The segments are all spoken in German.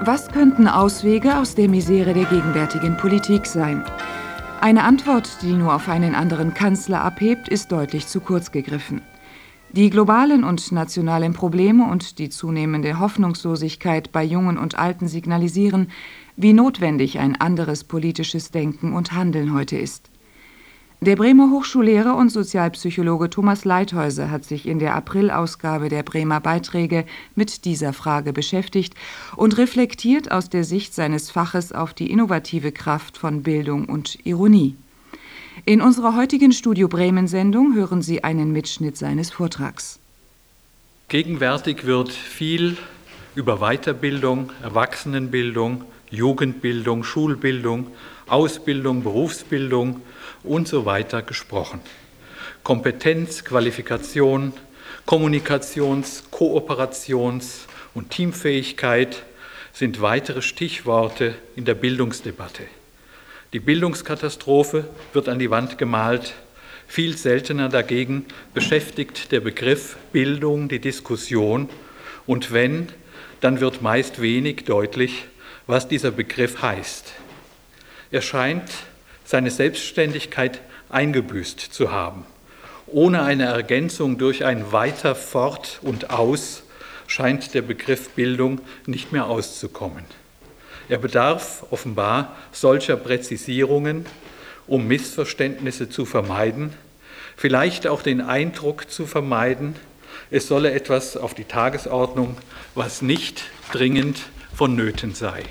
Was könnten Auswege aus der Misere der gegenwärtigen Politik sein? Eine Antwort, die nur auf einen anderen Kanzler abhebt, ist deutlich zu kurz gegriffen. Die globalen und nationalen Probleme und die zunehmende Hoffnungslosigkeit bei Jungen und Alten signalisieren, wie notwendig ein anderes politisches Denken und Handeln heute ist. Der Bremer Hochschullehrer und Sozialpsychologe Thomas Leithäuser hat sich in der Aprilausgabe der Bremer Beiträge mit dieser Frage beschäftigt und reflektiert aus der Sicht seines Faches auf die innovative Kraft von Bildung und Ironie. In unserer heutigen Studio Bremen-Sendung hören Sie einen Mitschnitt seines Vortrags. Gegenwärtig wird viel über Weiterbildung, Erwachsenenbildung, Jugendbildung, Schulbildung, Ausbildung, Berufsbildung und so weiter gesprochen. Kompetenz, Qualifikation, Kommunikations-, Kooperations- und Teamfähigkeit sind weitere Stichworte in der Bildungsdebatte. Die Bildungskatastrophe wird an die Wand gemalt. Viel seltener dagegen beschäftigt der Begriff Bildung die Diskussion. Und wenn, dann wird meist wenig deutlich, was dieser Begriff heißt. Er scheint seine Selbstständigkeit eingebüßt zu haben. Ohne eine Ergänzung durch ein Weiter, Fort und Aus scheint der Begriff Bildung nicht mehr auszukommen. Er bedarf offenbar solcher Präzisierungen, um Missverständnisse zu vermeiden, vielleicht auch den Eindruck zu vermeiden, es solle etwas auf die Tagesordnung, was nicht dringend vonnöten sei,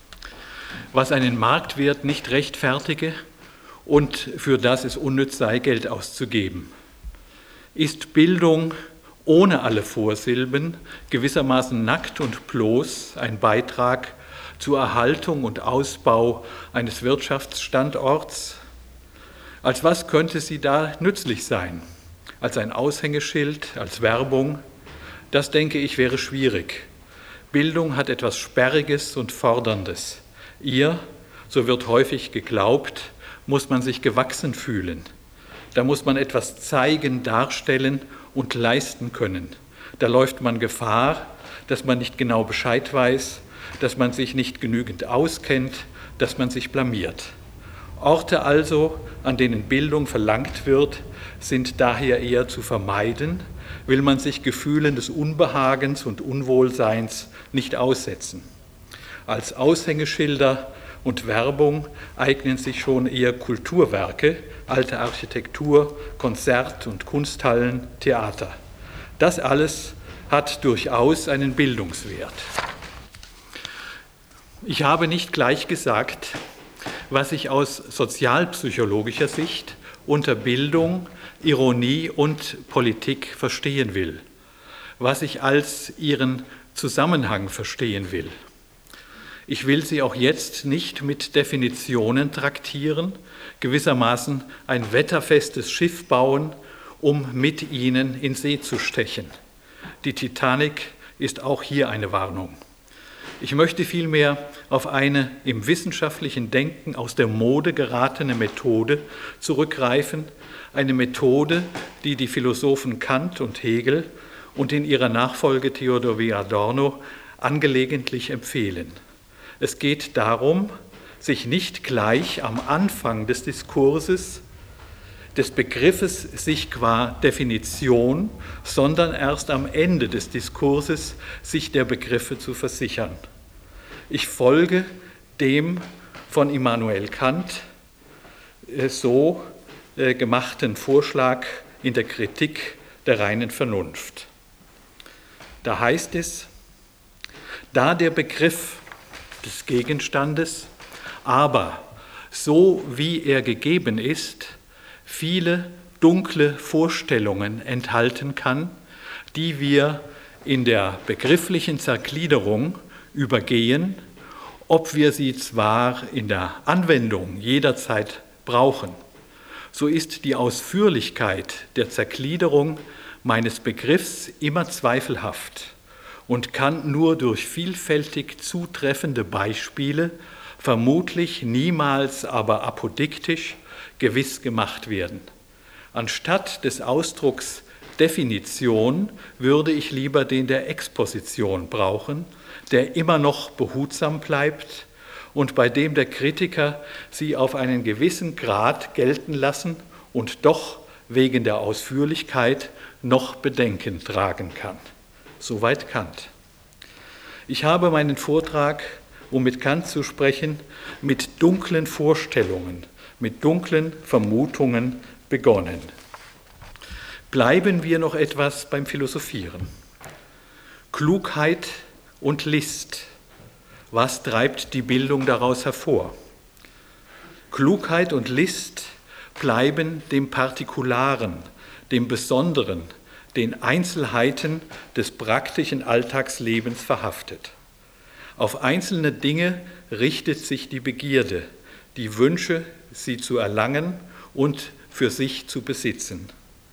was einen Marktwert nicht rechtfertige und für das es unnütz sei, Geld auszugeben. Ist Bildung ohne alle Vorsilben gewissermaßen nackt und bloß ein Beitrag zur Erhaltung und Ausbau eines Wirtschaftsstandorts? Als was könnte sie da nützlich sein? Als ein Aushängeschild, als Werbung? Das, denke ich, wäre schwierig. Bildung hat etwas Sperriges und Forderndes. Ihr, so wird häufig geglaubt, muss man sich gewachsen fühlen. Da muss man etwas zeigen, darstellen und leisten können. Da läuft man Gefahr, dass man nicht genau Bescheid weiß, dass man sich nicht genügend auskennt, dass man sich blamiert. Orte also, an denen Bildung verlangt wird, sind daher eher zu vermeiden, will man sich Gefühlen des Unbehagens und Unwohlseins nicht aussetzen. Als Aushängeschilder und Werbung eignen sich schon eher Kulturwerke, alte Architektur, Konzert- und Kunsthallen, Theater. Das alles hat durchaus einen Bildungswert. Ich habe nicht gleich gesagt, was ich aus sozialpsychologischer Sicht unter Bildung, Ironie und Politik verstehen will, was ich als ihren Zusammenhang verstehen will. Ich will Sie auch jetzt nicht mit Definitionen traktieren, gewissermaßen ein wetterfestes Schiff bauen, um mit Ihnen in See zu stechen. Die Titanic ist auch hier eine Warnung. Ich möchte vielmehr auf eine im wissenschaftlichen Denken aus der Mode geratene Methode zurückgreifen, eine Methode, die die Philosophen Kant und Hegel und in ihrer Nachfolge Theodor W. Adorno angelegentlich empfehlen. Es geht darum, sich nicht gleich am Anfang des Diskurses, des Begriffes sich qua Definition, sondern erst am Ende des Diskurses sich der Begriffe zu versichern. Ich folge dem von Immanuel Kant so gemachten Vorschlag in der Kritik der reinen Vernunft. Da heißt es, da der Begriff des Gegenstandes, aber so wie er gegeben ist, viele dunkle Vorstellungen enthalten kann, die wir in der begrifflichen Zergliederung übergehen, ob wir sie zwar in der Anwendung jederzeit brauchen, so ist die Ausführlichkeit der Zergliederung meines Begriffs immer zweifelhaft und kann nur durch vielfältig zutreffende Beispiele, vermutlich niemals aber apodiktisch, gewiss gemacht werden. Anstatt des Ausdrucks Definition würde ich lieber den der Exposition brauchen, der immer noch behutsam bleibt und bei dem der Kritiker sie auf einen gewissen Grad gelten lassen und doch wegen der Ausführlichkeit noch Bedenken tragen kann. Soweit Kant. Ich habe meinen Vortrag, um mit Kant zu sprechen, mit dunklen Vorstellungen, mit dunklen Vermutungen begonnen. Bleiben wir noch etwas beim Philosophieren. Klugheit und List. Was treibt die Bildung daraus hervor? Klugheit und List bleiben dem Partikularen, dem Besonderen, den Einzelheiten des praktischen Alltagslebens verhaftet. Auf einzelne Dinge richtet sich die Begierde, die Wünsche, sie zu erlangen und für sich zu besitzen.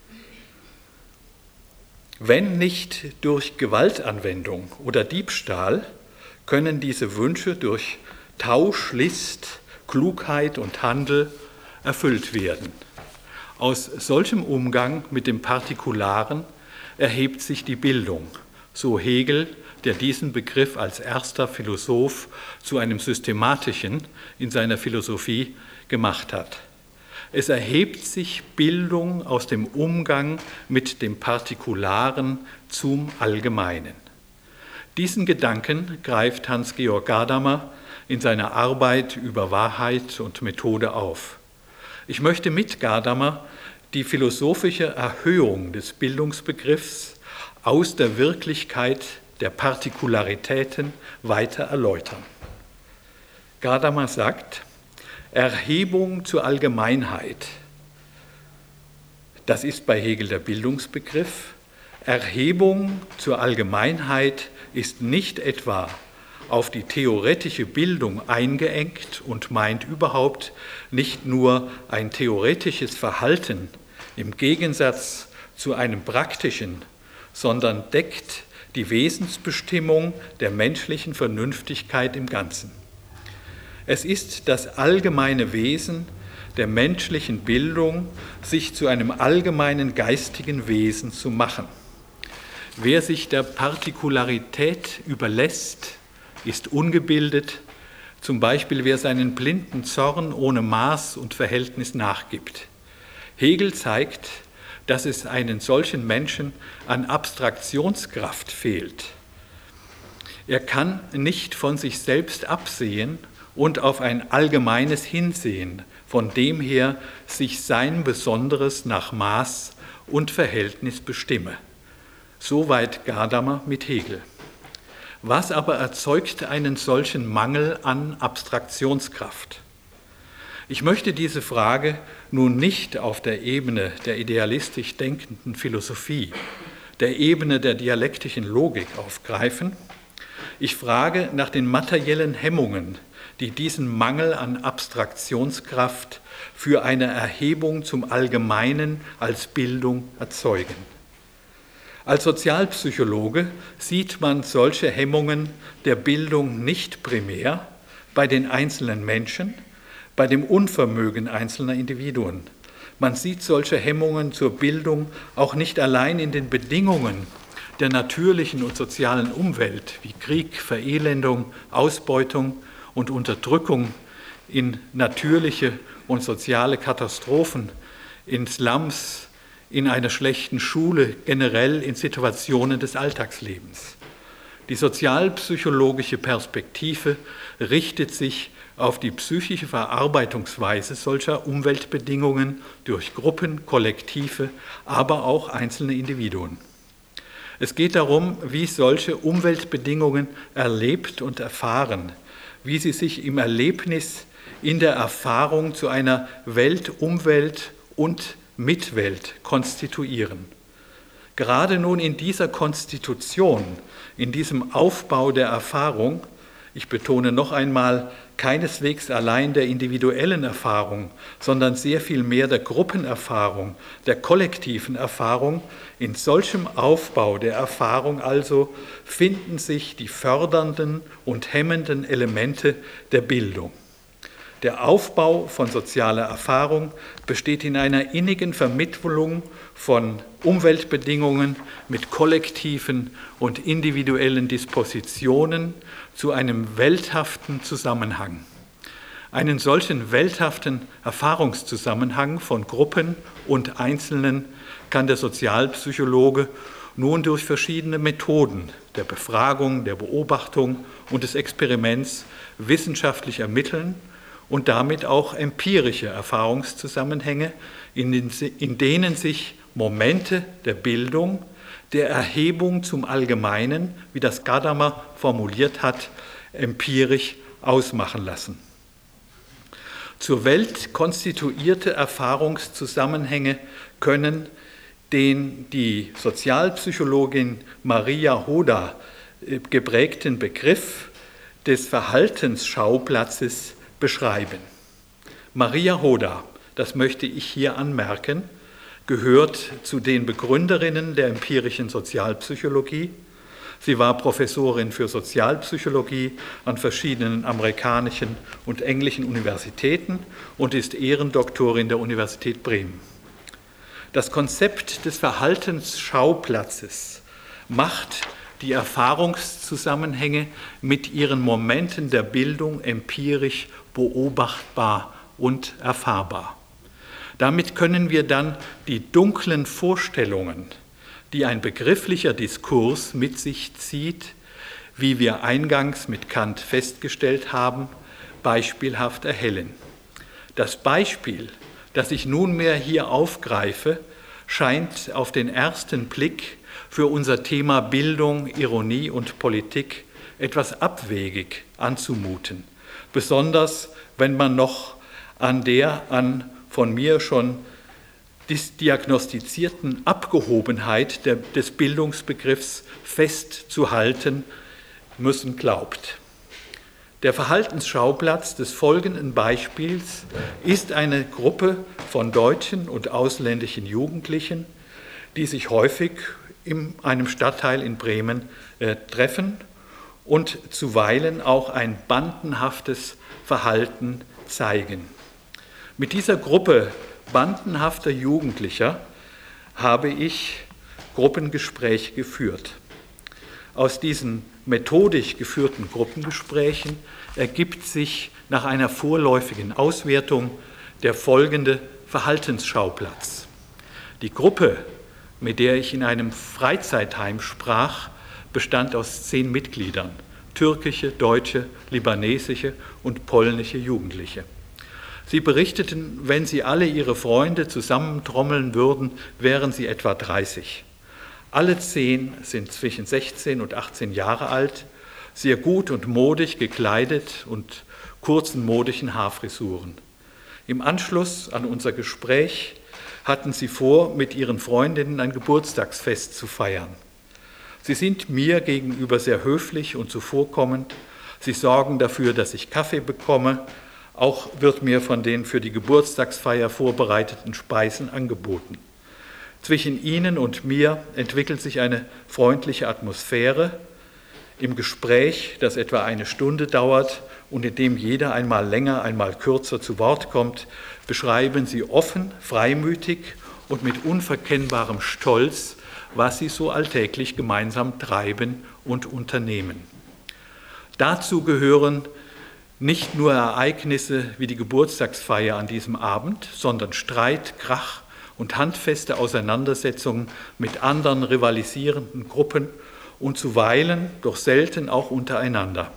Wenn nicht durch Gewaltanwendung oder Diebstahl, können diese Wünsche durch Tausch, List, Klugheit und Handel erfüllt werden. Aus solchem Umgang mit dem Partikularen erhebt sich die Bildung, so Hegel, der diesen Begriff als erster Philosoph zu einem systematischen in seiner Philosophie gemacht hat. Es erhebt sich Bildung aus dem Umgang mit dem Partikularen zum Allgemeinen. Diesen Gedanken greift Hans-Georg Gadamer in seiner Arbeit über Wahrheit und Methode auf. Ich möchte mit Gadamer die philosophische Erhöhung des Bildungsbegriffs aus der Wirklichkeit der Partikularitäten weiter erläutern. Gadamer sagt, Erhebung zur Allgemeinheit, das ist bei Hegel der Bildungsbegriff. Erhebung zur Allgemeinheit ist nicht etwa auf die theoretische Bildung eingeengt und meint überhaupt nicht nur ein theoretisches Verhalten im Gegensatz zu einem praktischen, sondern deckt die Wesensbestimmung der menschlichen Vernünftigkeit im Ganzen. Es ist das allgemeine Wesen der menschlichen Bildung, sich zu einem allgemeinen geistigen Wesen zu machen. Wer sich der Partikularität überlässt, ist ungebildet, zum Beispiel wer seinen blinden Zorn ohne Maß und Verhältnis nachgibt. Hegel zeigt, dass es einen solchen Menschen an Abstraktionskraft fehlt. Er kann nicht von sich selbst absehen und auf ein allgemeines hinsehen, von dem her sich sein Besonderes nach Maß und Verhältnis bestimme. Soweit Gadamer mit Hegel. Was aber erzeugt einen solchen Mangel an Abstraktionskraft? Ich möchte diese Frage nun nicht auf der Ebene der idealistisch denkenden Philosophie, der Ebene der dialektischen Logik aufgreifen. Ich frage nach den materiellen Hemmungen, die diesen Mangel an Abstraktionskraft für eine Erhebung zum Allgemeinen als Bildung erzeugen. Als Sozialpsychologe sieht man solche Hemmungen der Bildung nicht primär bei den einzelnen Menschen, bei dem Unvermögen einzelner Individuen. Man sieht solche Hemmungen zur Bildung auch nicht allein in den Bedingungen der natürlichen und sozialen Umwelt wie Krieg, Verelendung, Ausbeutung und Unterdrückung, in natürliche und soziale Katastrophen, in Slums, in einer schlechten Schule, generell in Situationen des Alltagslebens. Die sozialpsychologische Perspektive richtet sich auf die psychische Verarbeitungsweise solcher Umweltbedingungen durch Gruppen, Kollektive, aber auch einzelne Individuen. Es geht darum, wie solche Umweltbedingungen erlebt und erfahren, wie sie sich im Erlebnis, in der Erfahrung zu einer Welt, Umwelt und Mitwelt konstituieren. Gerade nun in dieser Konstitution, in diesem Aufbau der Erfahrung, ich betone noch einmal, keineswegs allein der individuellen Erfahrung, sondern sehr viel mehr der Gruppenerfahrung, der kollektiven Erfahrung, in solchem Aufbau der Erfahrung also finden sich die fördernden und hemmenden Elemente der Bildung. Der Aufbau von sozialer Erfahrung besteht in einer innigen Vermittlung von Umweltbedingungen mit kollektiven und individuellen Dispositionen zu einem welthaften Zusammenhang. Einen solchen welthaften Erfahrungszusammenhang von Gruppen und Einzelnen kann der Sozialpsychologe nun durch verschiedene Methoden der Befragung, der Beobachtung und des Experiments wissenschaftlich ermitteln und damit auch empirische Erfahrungszusammenhänge, in denen sich Momente der Bildung, der Erhebung zum Allgemeinen, wie das Gadamer formuliert hat, empirisch ausmachen lassen. Zur Welt konstituierte Erfahrungszusammenhänge können den die Sozialpsychologin Maria Hoda geprägten Begriff des Verhaltensschauplatz beschreiben. Maria Hoda, das möchte ich hier anmerken, gehört zu den Begründerinnen der empirischen Sozialpsychologie. Sie war Professorin für Sozialpsychologie an verschiedenen amerikanischen und englischen Universitäten und ist Ehrendoktorin der Universität Bremen. Das Konzept des Verhaltensschauplatz macht die Erfahrungszusammenhänge mit ihren Momenten der Bildung empirisch beobachtbar und erfahrbar. Damit können wir dann die dunklen Vorstellungen, die ein begrifflicher Diskurs mit sich zieht, wie wir eingangs mit Kant festgestellt haben, beispielhaft erhellen. Das Beispiel, das ich nunmehr hier aufgreife, scheint auf den ersten Blick für unser Thema Bildung, Ironie und Politik etwas abwegig anzumuten, besonders wenn man noch an der von mir schon diagnostizierten Abgehobenheit des Bildungsbegriffs festzuhalten müssen glaubt. Der Verhaltensschauplatz des folgenden Beispiels ist eine Gruppe von deutschen und ausländischen Jugendlichen, die sich häufig in einem Stadtteil in Bremen treffen und zuweilen auch ein bandenhaftes Verhalten zeigen. Mit dieser Gruppe bandenhafter Jugendlicher habe ich Gruppengespräche geführt. Aus diesen methodisch geführten Gruppengesprächen ergibt sich nach einer vorläufigen Auswertung der folgende Verhaltensschauplatz. Die Gruppe, mit der ich in einem Freizeitheim sprach, bestand aus 10 Mitgliedern, türkische, deutsche, libanesische und polnische Jugendliche. Sie berichteten, wenn sie alle ihre Freunde zusammentrommeln würden, wären sie etwa 30. Alle 10 sind zwischen 16 und 18 Jahre alt, sehr gut und modisch gekleidet und kurzen modischen Haarfrisuren. Im Anschluss an unser Gespräch hatten sie vor, mit ihren Freundinnen ein Geburtstagsfest zu feiern. Sie sind mir gegenüber sehr höflich und zuvorkommend. Sie sorgen dafür, dass ich Kaffee bekomme. Auch wird mir von den für die Geburtstagsfeier vorbereiteten Speisen angeboten. Zwischen ihnen und mir entwickelt sich eine freundliche Atmosphäre. Im Gespräch, das etwa eine Stunde dauert und in dem jeder einmal länger, einmal kürzer zu Wort kommt, beschreiben sie offen, freimütig und mit unverkennbarem Stolz, was sie so alltäglich gemeinsam treiben und unternehmen. Dazu gehören nicht nur Ereignisse wie die Geburtstagsfeier an diesem Abend, sondern Streit, Krach und handfeste Auseinandersetzungen mit anderen rivalisierenden Gruppen und zuweilen, doch selten auch untereinander.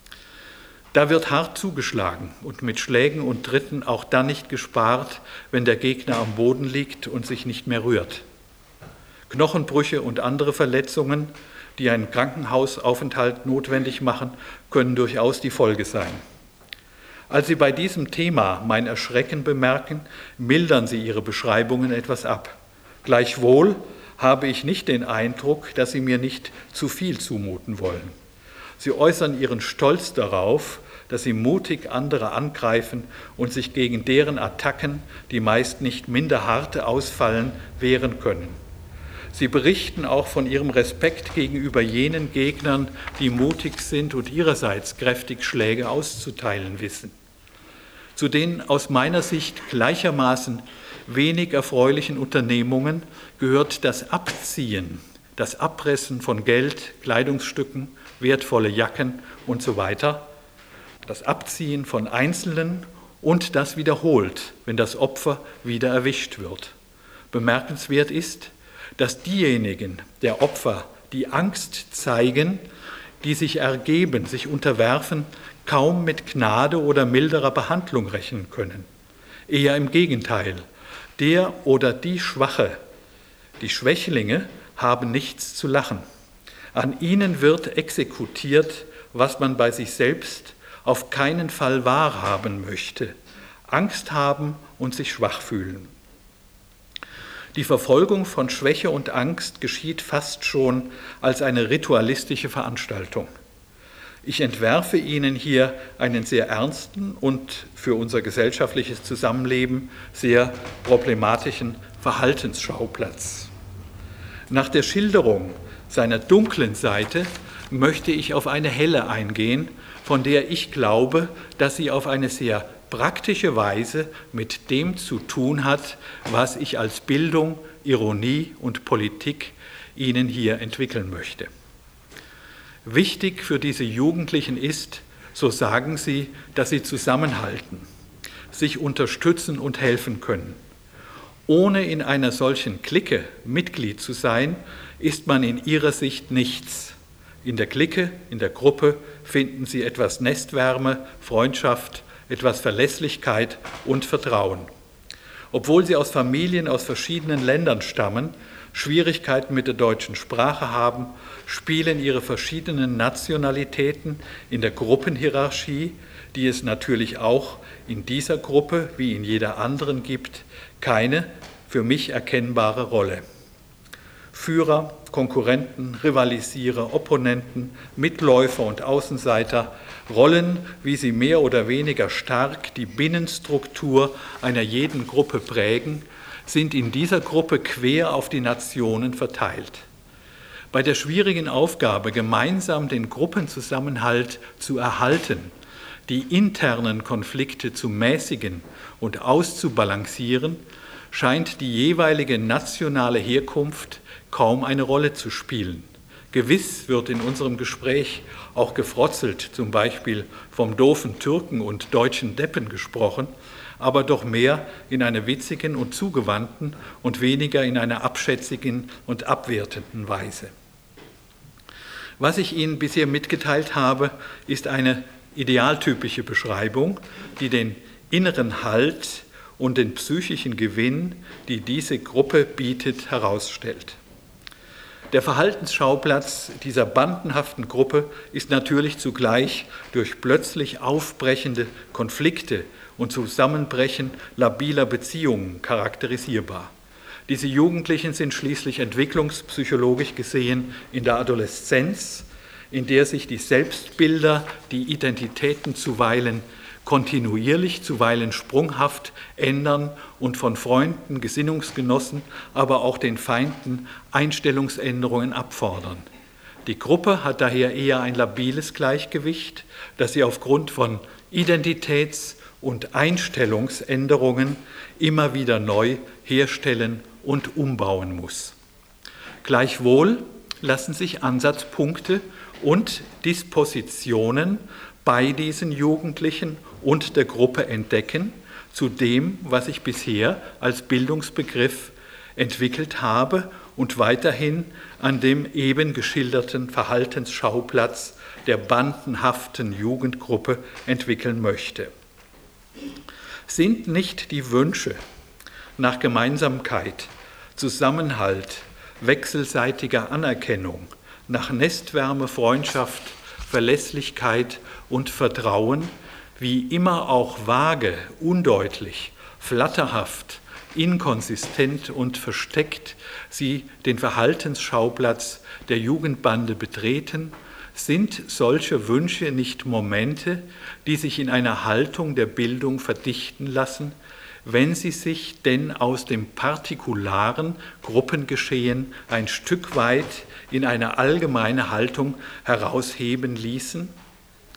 Da wird hart zugeschlagen und mit Schlägen und Tritten auch dann nicht gespart, wenn der Gegner am Boden liegt und sich nicht mehr rührt. Knochenbrüche und andere Verletzungen, die einen Krankenhausaufenthalt notwendig machen, können durchaus die Folge sein. Als Sie bei diesem Thema mein Erschrecken bemerken, mildern Sie Ihre Beschreibungen etwas ab. Gleichwohl habe ich nicht den Eindruck, dass Sie mir nicht zu viel zumuten wollen. Sie äußern Ihren Stolz darauf, dass Sie mutig andere angreifen und sich gegen deren Attacken, die meist nicht minder harte ausfallen, wehren können. Sie berichten auch von Ihrem Respekt gegenüber jenen Gegnern, die mutig sind und ihrerseits kräftig Schläge auszuteilen wissen. Zu den aus meiner Sicht gleichermaßen wenig erfreulichen Unternehmungen gehört das Abziehen, das Abpressen von Geld, Kleidungsstücken, wertvolle Jacken und so weiter, das Abziehen von Einzelnen und das wiederholt, wenn das Opfer wieder erwischt wird. Bemerkenswert ist, dass diejenigen der Opfer, die Angst zeigen, die sich ergeben, sich unterwerfen, kaum mit Gnade oder milderer Behandlung rechnen können. Eher im Gegenteil, der oder die Schwache, die Schwächlinge haben nichts zu lachen. An ihnen wird exekutiert, was man bei sich selbst auf keinen Fall wahrhaben möchte. Angst haben und sich schwach fühlen. Die Verfolgung von Schwäche und Angst geschieht fast schon als eine ritualistische Veranstaltung. Ich entwerfe Ihnen hier einen sehr ernsten und für unser gesellschaftliches Zusammenleben sehr problematischen Verhaltensschauplatz. Nach der Schilderung seiner dunklen Seite möchte ich auf eine helle eingehen, von der ich glaube, dass sie auf eine sehr praktische Weise mit dem zu tun hat, was ich als Bildung, Ironie und Politik Ihnen hier entwickeln möchte. Wichtig für diese Jugendlichen ist, so sagen sie, dass sie zusammenhalten, sich unterstützen und helfen können. Ohne in einer solchen Clique Mitglied zu sein, ist man in ihrer Sicht nichts. In der Clique, in der Gruppe finden sie etwas Nestwärme, Freundschaft, etwas Verlässlichkeit und Vertrauen. Obwohl sie aus Familien aus verschiedenen Ländern stammen, Schwierigkeiten mit der deutschen Sprache haben, spielen ihre verschiedenen Nationalitäten in der Gruppenhierarchie, die es natürlich auch in dieser Gruppe wie in jeder anderen gibt, keine für mich erkennbare Rolle. Führer, Konkurrenten, Rivalisierer, Opponenten, Mitläufer und Außenseiter, Rollen, wie sie mehr oder weniger stark die Binnenstruktur einer jeden Gruppe prägen, sind in dieser Gruppe quer auf die Nationen verteilt. Bei der schwierigen Aufgabe, gemeinsam den Gruppenzusammenhalt zu erhalten, die internen Konflikte zu mäßigen und auszubalancieren, scheint die jeweilige nationale Herkunft kaum eine Rolle zu spielen. Gewiss wird in unserem Gespräch auch gefrotzelt, zum Beispiel vom doofen Türken und deutschen Deppen gesprochen, aber doch mehr in einer witzigen und zugewandten und weniger in einer abschätzigen und abwertenden Weise. Was ich Ihnen bisher mitgeteilt habe, ist eine idealtypische Beschreibung, die den inneren Halt und den psychischen Gewinn, die diese Gruppe bietet, herausstellt. Der Verhaltensschauplatz dieser bandenhaften Gruppe ist natürlich zugleich durch plötzlich aufbrechende Konflikte und Zusammenbrechen labiler Beziehungen charakterisierbar. Diese Jugendlichen sind schließlich entwicklungspsychologisch gesehen in der Adoleszenz, in der sich die Selbstbilder, die Identitäten zuweilen kontinuierlich, zuweilen sprunghaft ändern und von Freunden, Gesinnungsgenossen, aber auch den Feinden Einstellungsänderungen abfordern. Die Gruppe hat daher eher ein labiles Gleichgewicht, das sie aufgrund von Identitäts- und Einstellungsänderungen immer wieder neu herstellen und umbauen muss. Gleichwohl lassen sich Ansatzpunkte und Dispositionen bei diesen Jugendlichen und der Gruppe entdecken, zu dem, was ich bisher als Bildungsbegriff entwickelt habe und weiterhin an dem eben geschilderten Verhaltensschauplatz der bandenhaften Jugendgruppe entwickeln möchte. Sind nicht die Wünsche nach Gemeinsamkeit, Zusammenhalt, wechselseitiger Anerkennung, nach Nestwärme, Freundschaft, Verlässlichkeit und Vertrauen, wie immer auch vage, undeutlich, flatterhaft, inkonsistent und versteckt sie den Verhaltensschauplatz der Jugendbande betreten, sind solche Wünsche nicht Momente, die sich in einer Haltung der Bildung verdichten lassen, wenn sie sich denn aus dem partikularen Gruppengeschehen ein Stück weit in eine allgemeine Haltung herausheben ließen?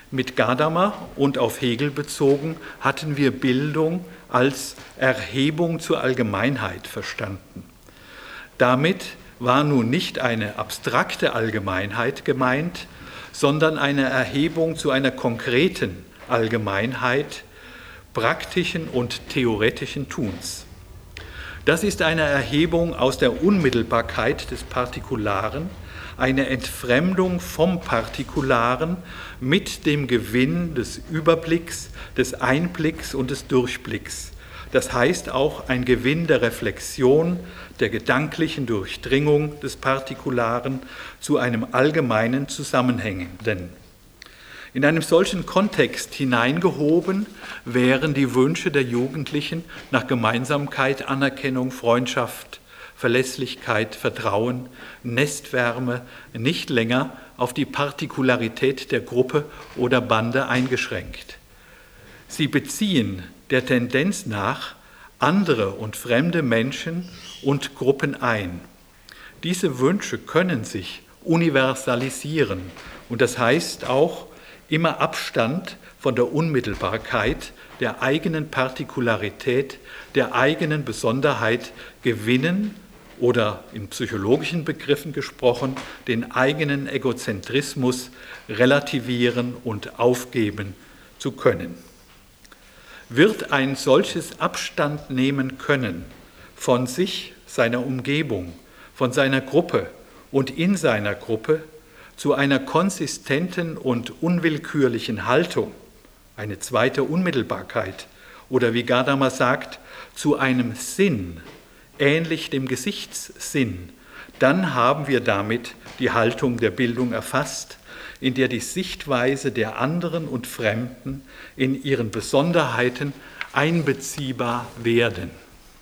Mit Gadamer und auf Hegel bezogen hatten wir Bildung als Erhebung zur Allgemeinheit verstanden. Damit war nun nicht eine abstrakte Allgemeinheit gemeint, sondern eine Erhebung zu einer konkreten Allgemeinheit praktischen und theoretischen Tuns. Das ist eine Erhebung aus der Unmittelbarkeit des Partikularen, eine Entfremdung vom Partikularen mit dem Gewinn des Überblicks, des Einblicks und des Durchblicks. Das heißt auch ein Gewinn der Reflexion, der gedanklichen Durchdringung des Partikularen zu einem allgemeinen Zusammenhängenden. In einem solchen Kontext hineingehoben wären die Wünsche der Jugendlichen nach Gemeinsamkeit, Anerkennung, Freundschaft, Verlässlichkeit, Vertrauen, Nestwärme nicht länger auf die Partikularität der Gruppe oder Bande eingeschränkt. Sie beziehen der Tendenz nach andere und fremde Menschen und Gruppen ein. Diese Wünsche können sich universalisieren und das heißt auch immer Abstand von der Unmittelbarkeit, der eigenen Partikularität, der eigenen Besonderheit gewinnen oder in psychologischen Begriffen gesprochen, den eigenen Egozentrismus relativieren und aufgeben zu können. Wird ein solches Abstand nehmen können von sich, seiner Umgebung, von seiner Gruppe und in seiner Gruppe zu einer konsistenten und unwillkürlichen Haltung, eine zweite Unmittelbarkeit oder wie Gadamer sagt, zu einem Sinn, ähnlich dem Gesichtssinn, dann haben wir damit die Haltung der Bildung erfasst, in der die Sichtweise der anderen und Fremden in ihren Besonderheiten einbeziehbar werden.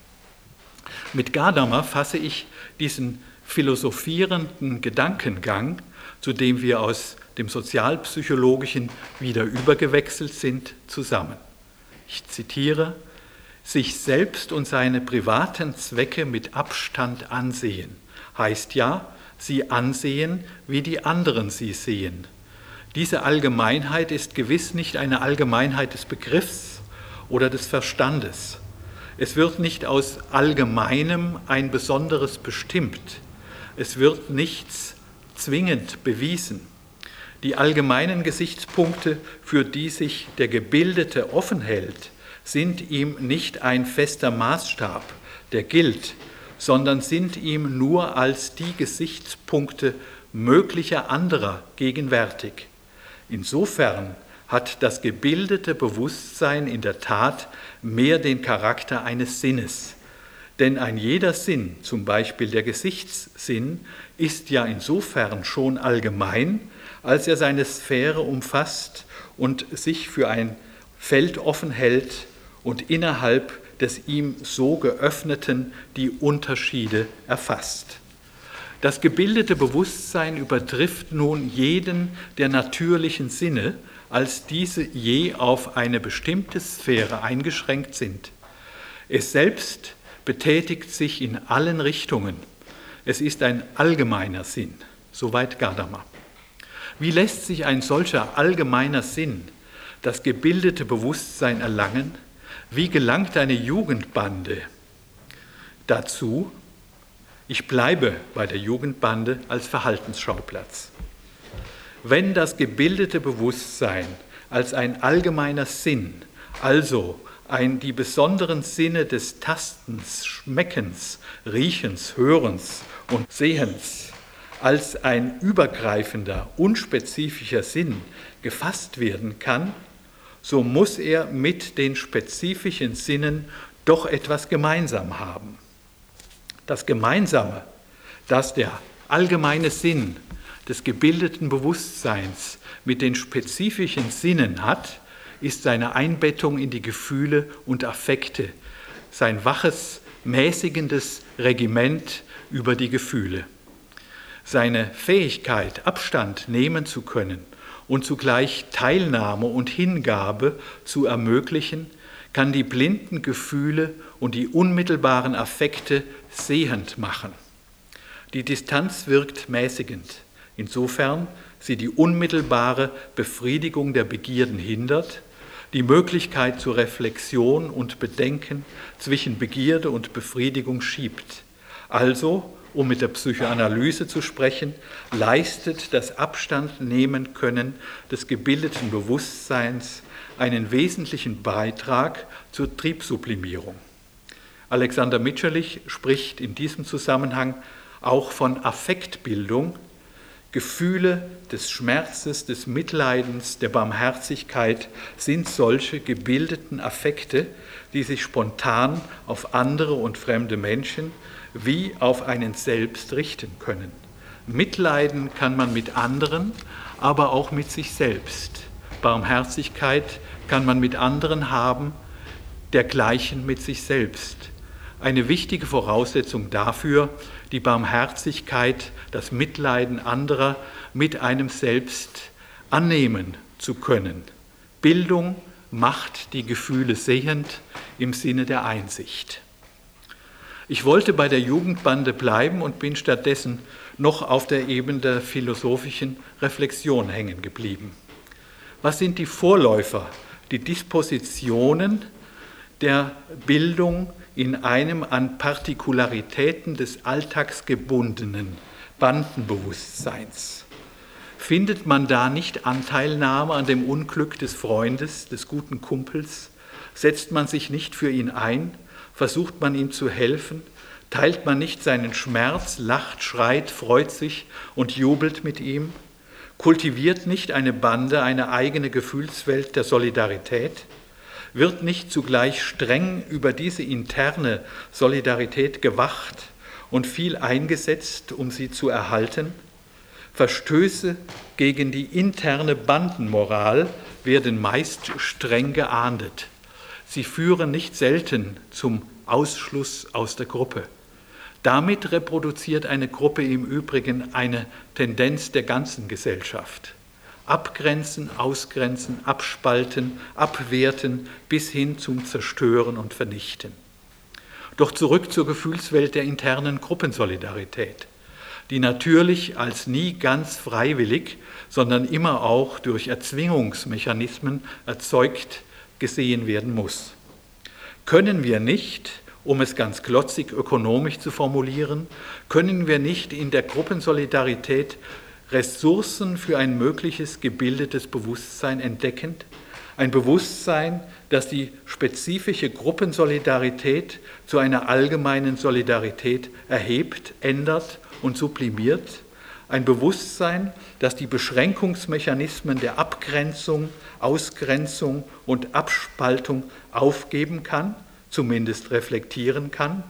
Mit Gadamer fasse ich diesen philosophierenden Gedankengang, zu dem wir aus dem Sozialpsychologischen wieder übergewechselt sind, zusammen. Ich zitiere: Sich selbst und seine privaten Zwecke mit Abstand ansehen, heißt ja, sie ansehen, wie die anderen sie sehen. Diese Allgemeinheit ist gewiss nicht eine Allgemeinheit des Begriffs oder des Verstandes. Es wird nicht aus Allgemeinem ein Besonderes bestimmt. Es wird nichts zwingend bewiesen. Die allgemeinen Gesichtspunkte, für die sich der Gebildete offen hält, sind ihm nicht ein fester Maßstab, der gilt, sondern sind ihm nur als die Gesichtspunkte möglicher anderer gegenwärtig. Insofern hat das gebildete Bewusstsein in der Tat mehr den Charakter eines Sinnes. Denn ein jeder Sinn, zum Beispiel der Gesichtssinn, ist ja insofern schon allgemein, als er seine Sphäre umfasst und sich für ein Feld offen hält und innerhalb des ihm so geöffneten die Unterschiede erfasst. Das gebildete Bewusstsein übertrifft nun jeden der natürlichen Sinne, als diese je auf eine bestimmte Sphäre eingeschränkt sind. Es selbst betätigt sich in allen Richtungen. Es ist ein allgemeiner Sinn, soweit Gadamer. Wie lässt sich ein solcher allgemeiner Sinn, das gebildete Bewusstsein, erlangen? Wie gelangt eine Jugendbande dazu? Ich bleibe bei der Jugendbande als Verhaltensschauplatz. Wenn das gebildete Bewusstsein als ein allgemeiner Sinn, also die besonderen Sinne des Tastens, Schmeckens, Riechens, Hörens und Sehens als ein übergreifender, unspezifischer Sinn gefasst werden kann, so muss er mit den spezifischen Sinnen doch etwas gemeinsam haben. Das Gemeinsame, das der allgemeine Sinn des gebildeten Bewusstseins mit den spezifischen Sinnen hat, ist seine Einbettung in die Gefühle und Affekte, sein waches, mäßigendes Regiment über die Gefühle. Seine Fähigkeit, Abstand nehmen zu können und zugleich Teilnahme und Hingabe zu ermöglichen, kann die blinden Gefühle und die unmittelbaren Affekte sehend machen. Die Distanz wirkt mäßigend. insofern sie die unmittelbare Befriedigung der Begierden hindert, die Möglichkeit zur Reflexion und Bedenken zwischen Begierde und Befriedigung schiebt. Also, um mit der Psychoanalyse zu sprechen, leistet das Abstandnehmen-Können des gebildeten Bewusstseins einen wesentlichen Beitrag zur Triebsublimierung. Alexander Mitscherlich spricht in diesem Zusammenhang auch von Affektbildung. Gefühle des Schmerzes, des Mitleidens, der Barmherzigkeit sind solche gebildeten Affekte, die sich spontan auf andere und fremde Menschen wie auf einen selbst richten können. Mitleiden kann man mit anderen, aber auch mit sich selbst. Barmherzigkeit kann man mit anderen haben, dergleichen mit sich selbst. Eine wichtige Voraussetzung dafür, die Barmherzigkeit, das Mitleiden anderer mit einem selbst annehmen zu können. Bildung macht die Gefühle sehend im Sinne der Einsicht. Ich wollte bei der Jugendbande bleiben und bin stattdessen noch auf der Ebene der philosophischen Reflexion hängen geblieben. Was sind die Vorläufer, die Dispositionen der Bildung in einem an Partikularitäten des Alltags gebundenen Bandenbewusstseins? Findet man da nicht Anteilnahme an dem Unglück des Freundes, des guten Kumpels? Setzt man sich nicht für ihn ein? Versucht man ihm zu helfen? Teilt man nicht seinen Schmerz, lacht, schreit, freut sich und jubelt mit ihm? Kultiviert nicht eine Bande eine eigene Gefühlswelt der Solidarität? Wird nicht zugleich streng über diese interne Solidarität gewacht und viel eingesetzt, um sie zu erhalten? Verstöße gegen die interne Bandenmoral werden meist streng geahndet. Sie führen nicht selten zum Ausschluss aus der Gruppe. Damit reproduziert eine Gruppe im Übrigen eine Tendenz der ganzen Gesellschaft. Abgrenzen, ausgrenzen, abspalten, abwerten bis hin zum Zerstören und Vernichten. Doch zurück zur Gefühlswelt der internen Gruppensolidarität, die natürlich als nie ganz freiwillig, sondern immer auch durch Erzwingungsmechanismen erzeugt gesehen werden muss. Können wir nicht, um es ganz klotzig ökonomisch zu formulieren, können wir nicht in der Gruppensolidarität Ressourcen für ein mögliches gebildetes Bewusstsein entdecken? Ein Bewusstsein, das die spezifische Gruppensolidarität zu einer allgemeinen Solidarität erhebt, ändert und sublimiert? Ein Bewusstsein, das die Beschränkungsmechanismen der Abgrenzung, Ausgrenzung und Abspaltung aufgeben kann, zumindest reflektieren kann?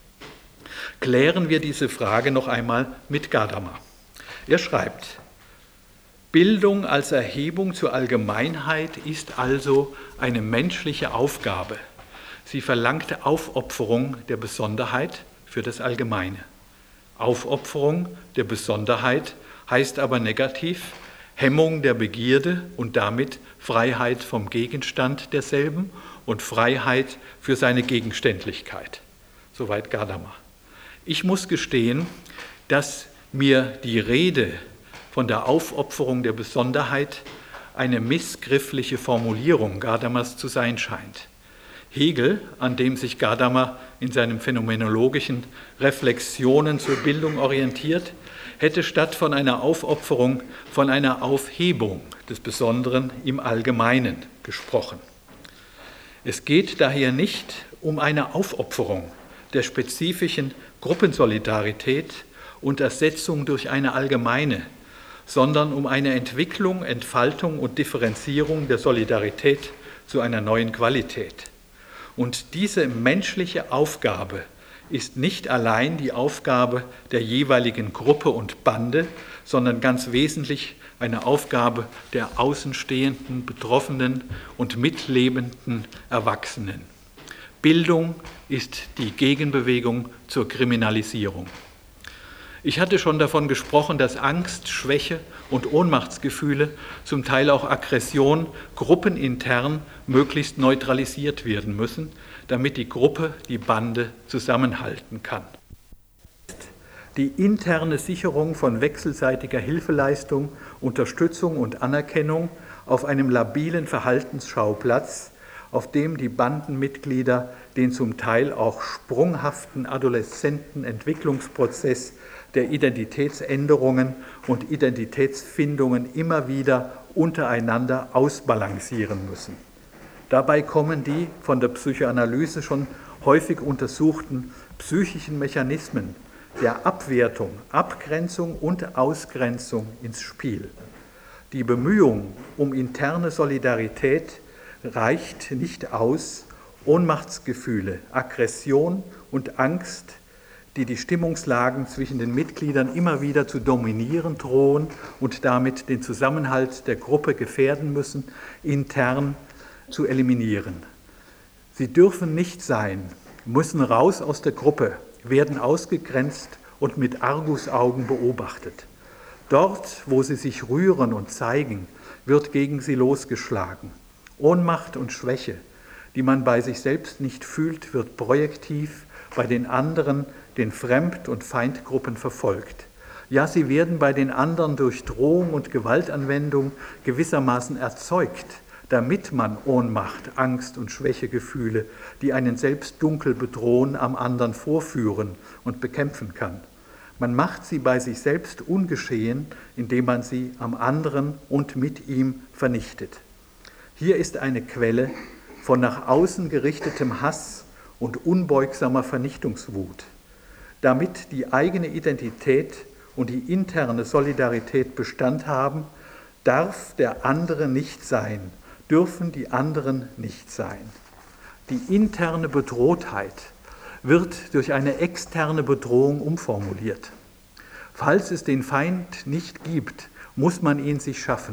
Klären wir diese Frage noch einmal mit Gadamer. Er schreibt: Bildung als Erhebung zur Allgemeinheit ist also eine menschliche Aufgabe. Sie verlangt Aufopferung der Besonderheit für das Allgemeine. Aufopferung der Besonderheit heißt aber negativ Hemmung der Begierde und damit Freiheit vom Gegenstand derselben und Freiheit für seine Gegenständlichkeit. Soweit Gadamer. Ich muss gestehen, dass mir die Rede von der Aufopferung der Besonderheit eine missgriffliche Formulierung Gadamers zu sein scheint. Hegel, an dem sich Gadamer in seinen phänomenologischen Reflexionen zur Bildung orientiert, hätte statt von einer Aufopferung von einer Aufhebung des Besonderen im Allgemeinen gesprochen. Es geht daher nicht um eine Aufopferung der spezifischen Gruppensolidarität und Ersetzung durch eine allgemeine, sondern um eine Entwicklung, Entfaltung und Differenzierung der Solidarität zu einer neuen Qualität. Und diese menschliche Aufgabe ist nicht allein die Aufgabe der jeweiligen Gruppe und Bande, sondern ganz wesentlich eine Aufgabe der außenstehenden, Betroffenen und mitlebenden Erwachsenen. Bildung ist die Gegenbewegung zur Kriminalisierung. Ich hatte schon davon gesprochen, dass Angst, Schwäche und Ohnmachtsgefühle, zum Teil auch Aggression, gruppenintern möglichst neutralisiert werden müssen, damit die Gruppe, die Bande zusammenhalten kann. die interne Sicherung von wechselseitiger Hilfeleistung, Unterstützung und Anerkennung auf einem labilen Verhaltensschauplatz, auf dem die Bandenmitglieder den zum Teil auch sprunghaften adoleszenten Entwicklungsprozess der Identitätsänderungen und Identitätsfindungen immer wieder untereinander ausbalancieren müssen. Dabei kommen die von der Psychoanalyse schon häufig untersuchten psychischen Mechanismen der Abwertung, Abgrenzung und Ausgrenzung ins Spiel. Die Bemühung um interne Solidarität reicht nicht aus, Ohnmachtsgefühle, Aggression und Angst, die die Stimmungslagen zwischen den Mitgliedern immer wieder zu dominieren drohen und damit den Zusammenhalt der Gruppe gefährden müssen, intern zu eliminieren. Sie dürfen nicht sein, müssen raus aus der Gruppe, werden ausgegrenzt und mit Argusaugen beobachtet. Dort, wo sie sich rühren und zeigen, wird gegen sie losgeschlagen. Ohnmacht und Schwäche, die man bei sich selbst nicht fühlt, wird projektiv bei den anderen, den Fremd- und Feindgruppen verfolgt. Ja, sie werden bei den anderen durch Drohung und Gewaltanwendung gewissermaßen erzeugt, damit man Ohnmacht, Angst und Schwächegefühle, die einen selbst dunkel bedrohen, am anderen vorführen und bekämpfen kann. Man macht sie bei sich selbst ungeschehen, indem man sie am anderen und mit ihm vernichtet. Hier ist eine Quelle von nach außen gerichtetem Hass und unbeugsamer Vernichtungswut. Damit die eigene Identität und die interne Solidarität Bestand haben, darf der andere nicht sein, dürfen die anderen nicht sein. Die interne Bedrohtheit wird durch eine externe Bedrohung umformuliert. Falls es den Feind nicht gibt, muss man ihn sich schaffen.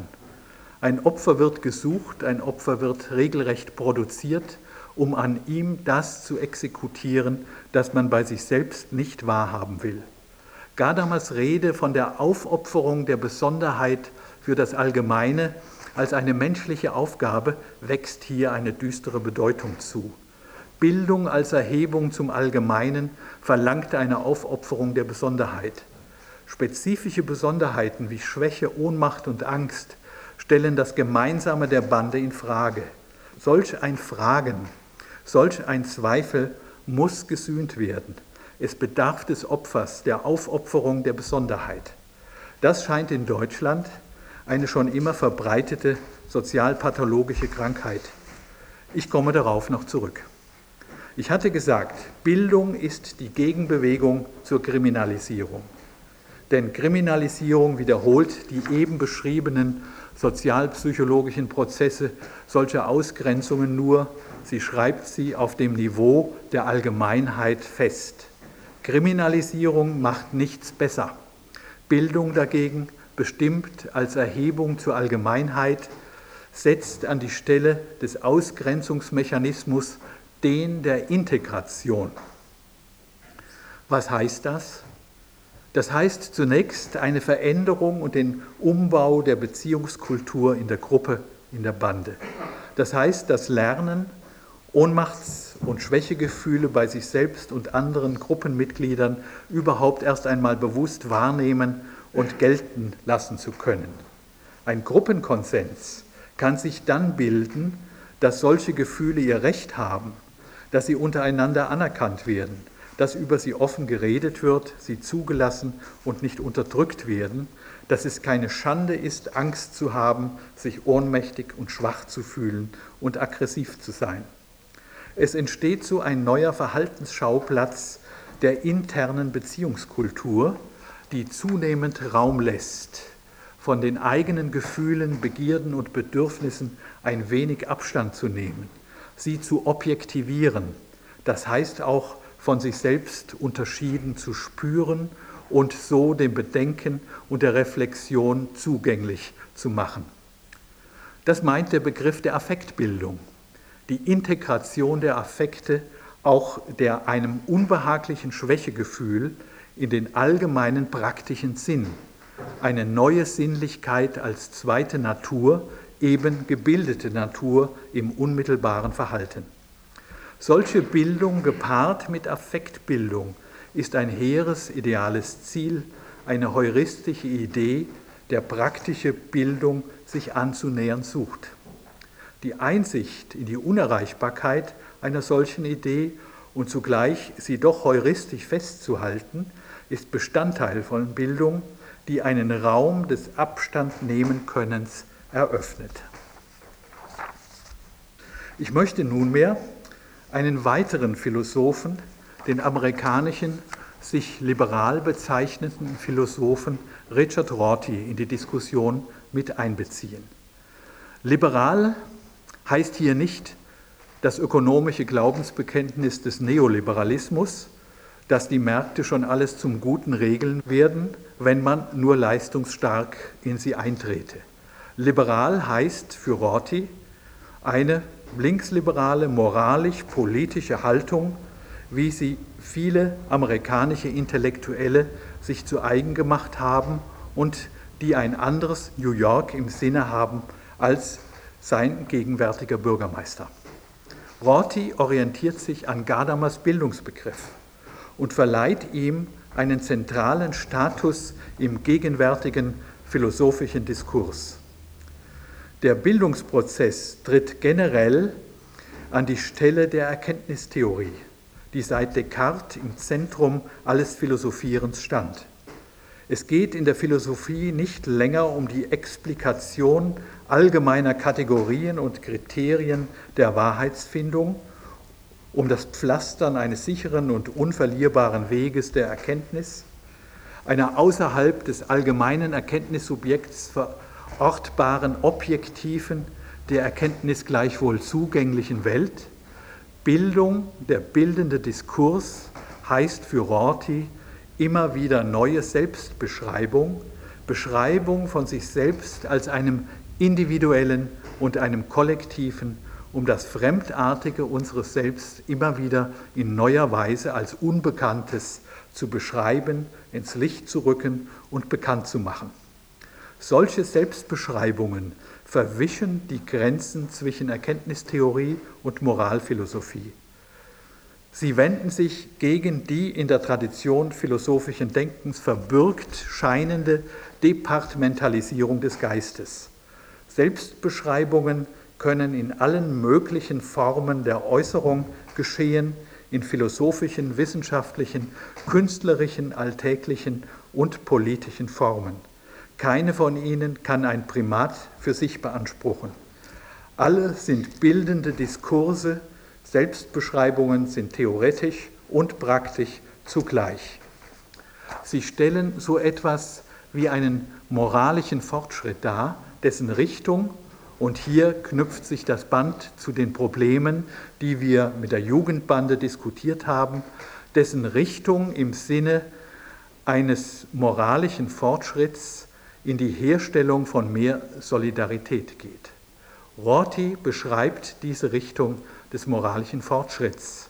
Ein Opfer wird gesucht, ein Opfer wird regelrecht produziert, um an ihm das zu exekutieren, das man bei sich selbst nicht wahrhaben will. Gadamas Rede von der Aufopferung der Besonderheit für das Allgemeine als eine menschliche Aufgabe wächst hier eine düstere Bedeutung zu. Bildung als Erhebung zum Allgemeinen verlangt eine Aufopferung der Besonderheit. Spezifische Besonderheiten wie Schwäche, Ohnmacht und Angst stellen das Gemeinsame der Bande in Frage. Solch ein Fragen, solch ein Zweifel muss gesühnt werden. Es bedarf des Opfers, der Aufopferung der Besonderheit. Das scheint in Deutschland eine schon immer verbreitete sozialpathologische Krankheit. Ich komme darauf noch zurück. Ich hatte gesagt, Bildung ist die Gegenbewegung zur Kriminalisierung. Denn Kriminalisierung wiederholt die eben beschriebenen sozialpsychologischen Prozesse solcher Ausgrenzungen nur, sie schreibt sie auf dem Niveau der Allgemeinheit fest. Kriminalisierung macht nichts besser. Bildung dagegen, bestimmt als Erhebung zur Allgemeinheit, setzt an die Stelle des Ausgrenzungsmechanismus den der Integration. Was heißt das? Das heißt zunächst eine Veränderung und den Umbau der Beziehungskultur in der Gruppe, in der Bande. Das heißt das Lernen, Ohnmachts- und Schwächegefühle bei sich selbst und anderen Gruppenmitgliedern überhaupt erst einmal bewusst wahrnehmen und gelten lassen zu können. Ein Gruppenkonsens kann sich dann bilden, dass solche Gefühle ihr Recht haben, dass sie untereinander anerkannt werden, dass über sie offen geredet wird, sie zugelassen und nicht unterdrückt werden, dass es keine Schande ist, Angst zu haben, sich ohnmächtig und schwach zu fühlen und aggressiv zu sein. Es entsteht so ein neuer Verhaltensschauplatz der internen Beziehungskultur, die zunehmend Raum lässt, von den eigenen Gefühlen, Begierden und Bedürfnissen ein wenig Abstand zu nehmen, sie zu objektivieren, das heißt auch von sich selbst unterschieden zu spüren und so dem Bedenken und der Reflexion zugänglich zu machen. Das meint der Begriff der Affektbildung, die Integration der Affekte, auch der einem unbehaglichen Schwächegefühl in den allgemeinen praktischen Sinn, eine neue Sinnlichkeit als zweite Natur, eben gebildete Natur im unmittelbaren Verhalten. Solche Bildung gepaart mit Affektbildung ist ein hehres ideales Ziel, eine heuristische Idee, der praktische Bildung sich anzunähern sucht. Die Einsicht in die Unerreichbarkeit einer solchen Idee und zugleich sie doch heuristisch festzuhalten, ist Bestandteil von Bildung, die einen Raum des Abstandnehmenkönnens eröffnet. Ich möchte nunmehr einen weiteren Philosophen, den amerikanischen, sich liberal bezeichnenden Philosophen Richard Rorty in die Diskussion mit einbeziehen. Liberal heißt hier nicht das ökonomische Glaubensbekenntnis des Neoliberalismus, dass die Märkte schon alles zum Guten regeln werden, wenn man nur leistungsstark in sie eintrete. Liberal heißt für Rorty eine linksliberale, moralisch-politische Haltung, wie sie viele amerikanische Intellektuelle sich zu eigen gemacht haben und die ein anderes New York im Sinne haben als sein gegenwärtiger Bürgermeister. Rorty orientiert sich an Gadamers Bildungsbegriff und verleiht ihm einen zentralen Status im gegenwärtigen philosophischen Diskurs. Der Bildungsprozess tritt generell an die Stelle der Erkenntnistheorie, die seit Descartes im Zentrum alles Philosophierens stand. Es geht in der Philosophie nicht länger um die Explikation allgemeiner Kategorien und Kriterien der Wahrheitsfindung, um das Pflastern eines sicheren und unverlierbaren Weges der Erkenntnis, einer außerhalb des allgemeinen Erkenntnissubjekts verortbaren, objektiven, der Erkenntnis gleichwohl zugänglichen Welt. Bildung, der bildende Diskurs, heißt für Rorty immer wieder neue Selbstbeschreibung, Beschreibung von sich selbst als einem individuellen und einem kollektiven, um das Fremdartige unseres Selbst immer wieder in neuer Weise als Unbekanntes zu beschreiben, ins Licht zu rücken und bekannt zu machen. Solche Selbstbeschreibungen verwischen die Grenzen zwischen Erkenntnistheorie und Moralphilosophie. Sie wenden sich gegen die in der Tradition philosophischen Denkens verbürgt scheinende Departementalisierung des Geistes. Selbstbeschreibungen können in allen möglichen Formen der Äußerung geschehen, in philosophischen, wissenschaftlichen, künstlerischen, alltäglichen und politischen Formen. Keine von ihnen kann ein Primat für sich beanspruchen. Alle sind bildende Diskurse, Selbstbeschreibungen sind theoretisch und praktisch zugleich. Sie stellen so etwas wie einen moralischen Fortschritt dar, dessen Richtung, und hier knüpft sich das Band zu den Problemen, die wir mit der Jugendbande diskutiert haben, dessen Richtung im Sinne eines moralischen Fortschritts in die Herstellung von mehr Solidarität geht. Rorty beschreibt diese Richtung des moralischen Fortschritts.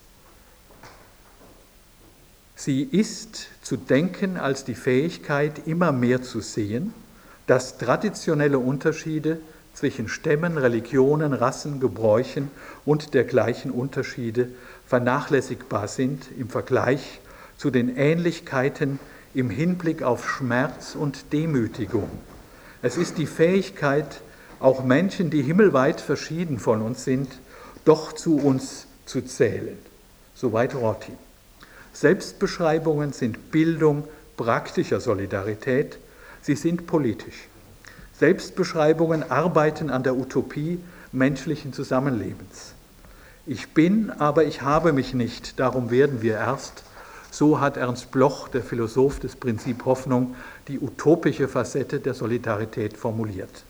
Sie ist zu denken als die Fähigkeit, immer mehr zu sehen, dass traditionelle Unterschiede zwischen Stämmen, Religionen, Rassen, Gebräuchen und dergleichen Unterschiede vernachlässigbar sind im Vergleich zu den Ähnlichkeiten im Hinblick auf Schmerz und Demütigung. Es ist die Fähigkeit, auch Menschen, die himmelweit verschieden von uns sind, doch zu uns zu zählen. Soweit Rorty. Selbstbeschreibungen sind Bildung praktischer Solidarität, sie sind politisch. Selbstbeschreibungen arbeiten an der Utopie menschlichen Zusammenlebens. Ich bin, aber ich habe mich nicht, darum werden wir erst. So hat Ernst Bloch, der Philosoph des Prinzip Hoffnung, die utopische Facette der Solidarität formuliert.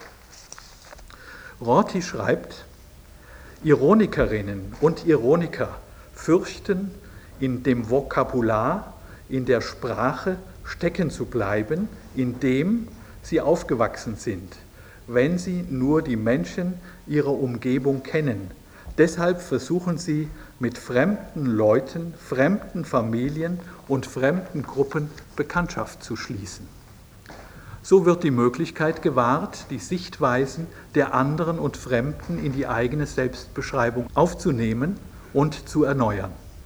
Rorty schreibt, Ironikerinnen und Ironiker fürchten, in dem Vokabular, in der Sprache stecken zu bleiben, in dem sie aufgewachsen sind, wenn sie nur die Menschen ihrer Umgebung kennen. Deshalb versuchen sie, mit fremden Leuten, fremden Familien und fremden Gruppen Bekanntschaft zu schließen. So wird die Möglichkeit gewahrt, die Sichtweisen der anderen und Fremden in die eigene Selbstbeschreibung aufzunehmen und zu erneuern.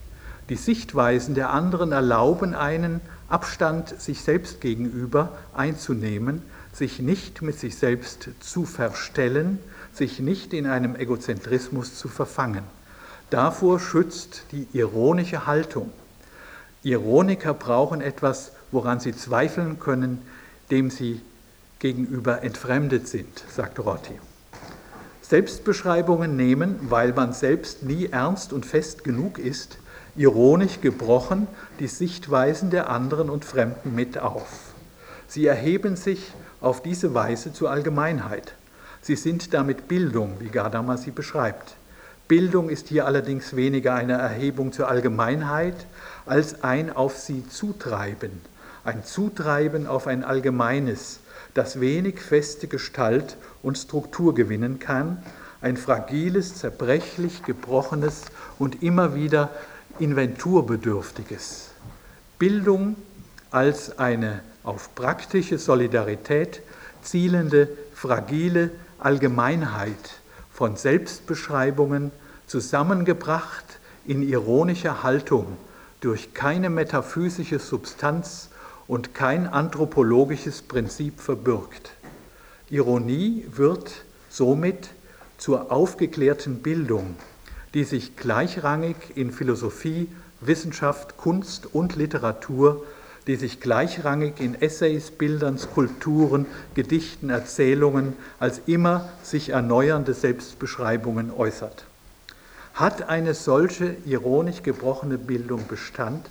Die Sichtweisen der anderen erlauben einen Abstand sich selbst gegenüber einzunehmen, sich nicht mit sich selbst zu verstellen, sich nicht in einem Egozentrismus zu verfangen. Davor schützt die ironische Haltung. Ironiker brauchen etwas, woran sie zweifeln können, dem sie gegenüber entfremdet sind, sagt Rorty. Selbstbeschreibungen nehmen, weil man selbst nie ernst und fest genug ist, ironisch gebrochen die Sichtweisen der anderen und Fremden mit auf. Sie erheben sich auf diese Weise zur Allgemeinheit. Sie sind damit Bildung, wie Gadamer sie beschreibt. Bildung ist hier allerdings weniger eine Erhebung zur Allgemeinheit als ein auf sie zutreiben. Ein Zutreiben auf ein Allgemeines, das wenig feste Gestalt und Struktur gewinnen kann, ein fragiles, zerbrechlich gebrochenes und immer wieder inventurbedürftiges. Bildung als eine auf praktische Solidarität zielende, fragile Allgemeinheit von Selbstbeschreibungen, zusammengebracht in ironischer Haltung durch keine metaphysische Substanz und kein anthropologisches Prinzip verbürgt. Ironie wird somit zur aufgeklärten Bildung, die sich gleichrangig in Philosophie, Wissenschaft, Kunst und Literatur, die sich gleichrangig in Essays, Bildern, Skulpturen, Gedichten, Erzählungen als immer sich erneuernde Selbstbeschreibungen äußert. Hat eine solche ironisch gebrochene Bildung Bestand?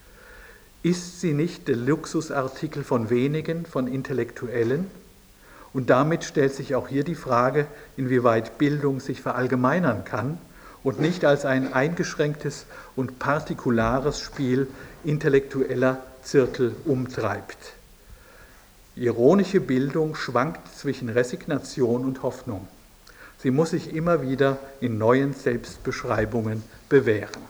Ist sie nicht der Luxusartikel von wenigen, von Intellektuellen? Und damit stellt sich auch hier die Frage, inwieweit Bildung sich verallgemeinern kann und nicht als ein eingeschränktes und partikulares Spiel intellektueller Zirkel umtreibt. Ironische Bildung schwankt zwischen Resignation und Hoffnung. Sie muss sich immer wieder in neuen Selbstbeschreibungen bewähren.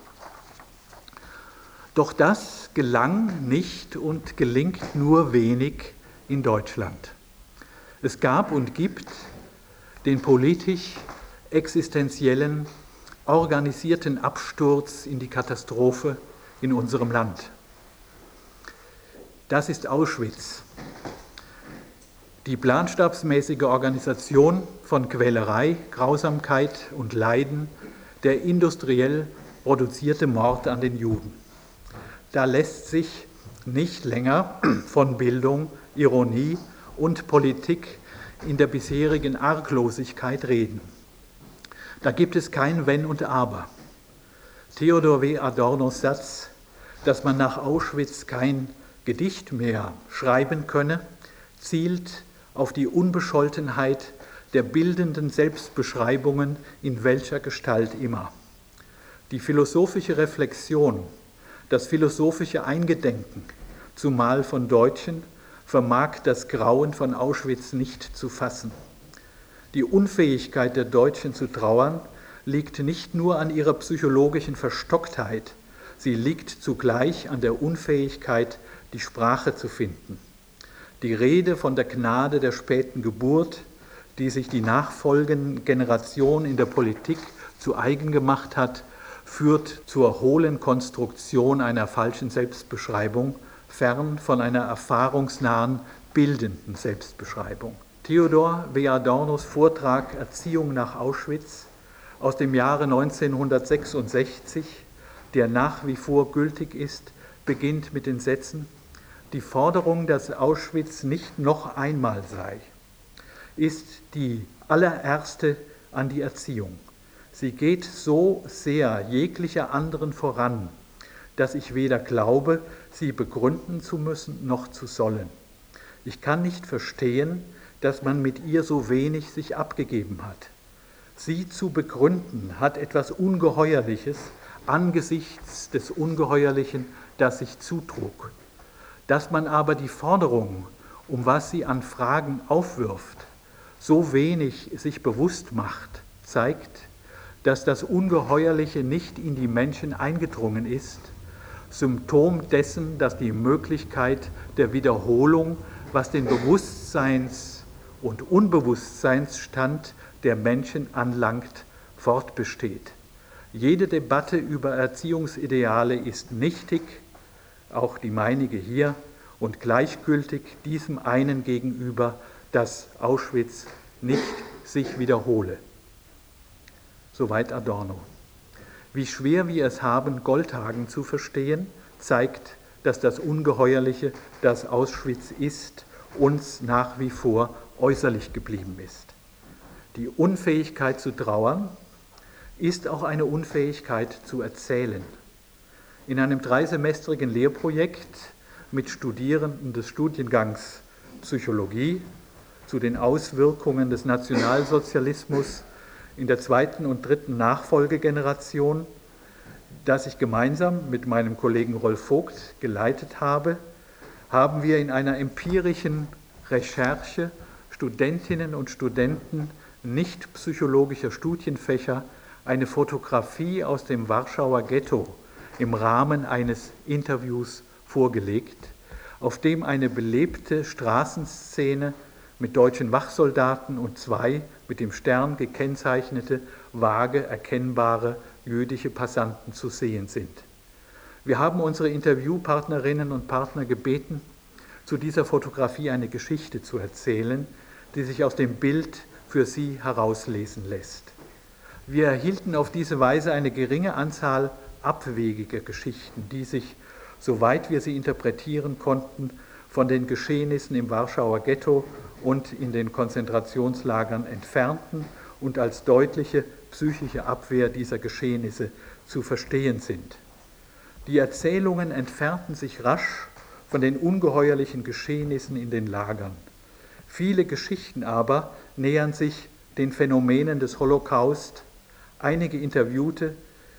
Doch das gelang nicht und gelingt nur wenig in Deutschland. Es gab und gibt den politisch existenziellen, organisierten Absturz in die Katastrophe in unserem Land. Das ist Auschwitz. Die planstabsmäßige Organisation von Quälerei, Grausamkeit und Leiden, der industriell produzierte Mord an den Juden. Da lässt sich nicht länger von Bildung, Ironie und Politik in der bisherigen Arglosigkeit reden. Da gibt es kein Wenn und Aber. Theodor W. Adornos Satz, dass man nach Auschwitz kein Gedicht mehr schreiben könne, zielt auf die Unbescholtenheit der bildenden Selbstbeschreibungen in welcher Gestalt immer. Die philosophische Reflexion, das philosophische Eingedenken, zumal von Deutschen, vermag das Grauen von Auschwitz nicht zu fassen. Die Unfähigkeit der Deutschen zu trauern liegt nicht nur an ihrer psychologischen Verstocktheit, sie liegt zugleich an der Unfähigkeit, die Sprache zu finden. Die Rede von der Gnade der späten Geburt, die sich die nachfolgende Generation in der Politik zu eigen gemacht hat, führt zur hohlen Konstruktion einer falschen Selbstbeschreibung, fern von einer erfahrungsnahen, bildenden Selbstbeschreibung. Theodor W. Adornos Vortrag Erziehung nach Auschwitz aus dem Jahre 1966, der nach wie vor gültig ist, beginnt mit den Sätzen: Die Forderung, dass Auschwitz nicht noch einmal sei, ist die allererste an die Erziehung. Sie geht so sehr jeglicher anderen voran, dass ich weder glaube, sie begründen zu müssen, noch zu sollen. Ich kann nicht verstehen, dass man mit ihr so wenig sich abgegeben hat. Sie zu begründen hat etwas Ungeheuerliches angesichts des Ungeheuerlichen, das sich zutrug. Dass man aber die Forderung, um was sie an Fragen aufwirft, so wenig sich bewusst macht, zeigt, dass das Ungeheuerliche nicht in die Menschen eingedrungen ist, Symptom dessen, dass die Möglichkeit der Wiederholung, was den Bewusstseins- und Unbewusstseinsstand der Menschen anlangt, fortbesteht. Jede Debatte über Erziehungsideale ist nichtig, auch die meinige hier, und gleichgültig diesem einen gegenüber, dass Auschwitz nicht sich wiederhole. Soweit Adorno. Wie schwer wir es haben, Goldhagen zu verstehen, zeigt, dass das Ungeheuerliche, das Auschwitz ist, uns nach wie vor äußerlich geblieben ist. Die Unfähigkeit zu trauern ist auch eine Unfähigkeit zu erzählen. In einem 3-semestrigen Lehrprojekt mit Studierenden des Studiengangs Psychologie zu den Auswirkungen des Nationalsozialismus in der 2. und 3. Nachfolgegeneration, das ich gemeinsam mit meinem Kollegen Rolf Vogt geleitet habe, haben wir in einer empirischen Recherche Studentinnen und Studenten nicht psychologischer Studienfächer eine Fotografie aus dem Warschauer Ghetto im Rahmen eines Interviews vorgelegt, auf dem eine belebte Straßenszene mit deutschen Wachsoldaten und 2 mit dem Stern gekennzeichnete, vage erkennbare jüdische Passanten zu sehen sind. Wir haben unsere Interviewpartnerinnen und Partner gebeten, zu dieser Fotografie eine Geschichte zu erzählen, die sich aus dem Bild für sie herauslesen lässt. Wir erhielten auf diese Weise eine geringe Anzahl abwegiger Geschichten, die sich, soweit wir sie interpretieren konnten, von den Geschehnissen im Warschauer Ghetto und in den Konzentrationslagern entfernten und als deutliche psychische Abwehr dieser Geschehnisse zu verstehen sind. Die Erzählungen entfernten sich rasch von den ungeheuerlichen Geschehnissen in den Lagern. Viele Geschichten aber nähern sich den Phänomenen des Holocaust. Einige Interviewte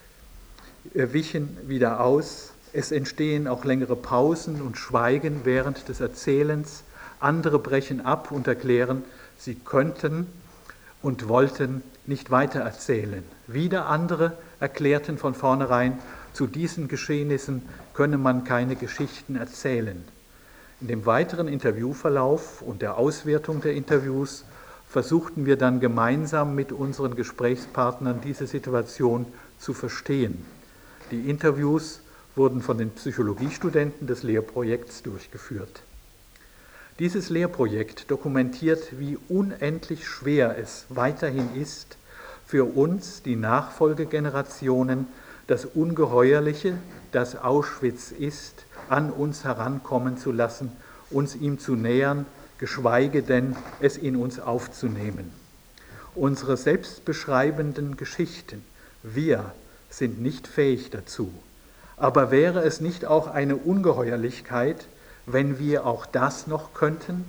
wichen wieder aus. Es entstehen auch längere Pausen und Schweigen während des Erzählens. Andere brechen ab und erklären, sie könnten und wollten nicht weitererzählen. Wieder andere erklärten von vornherein, zu diesen Geschehnissen könne man keine Geschichten erzählen. In dem weiteren Interviewverlauf und der Auswertung der Interviews versuchten wir dann gemeinsam mit unseren Gesprächspartnern diese Situation zu verstehen. Die Interviews wurden von den Psychologiestudenten des Lehrprojekts durchgeführt. Dieses Lehrprojekt dokumentiert, wie unendlich schwer es weiterhin ist, für uns, die Nachfolgegenerationen, das Ungeheuerliche, das Auschwitz ist, an uns herankommen zu lassen, uns ihm zu nähern, geschweige denn es in uns aufzunehmen. Unsere selbstbeschreibenden Geschichten, wir sind nicht fähig dazu. Aber wäre es nicht auch eine Ungeheuerlichkeit, wenn wir auch das noch könnten?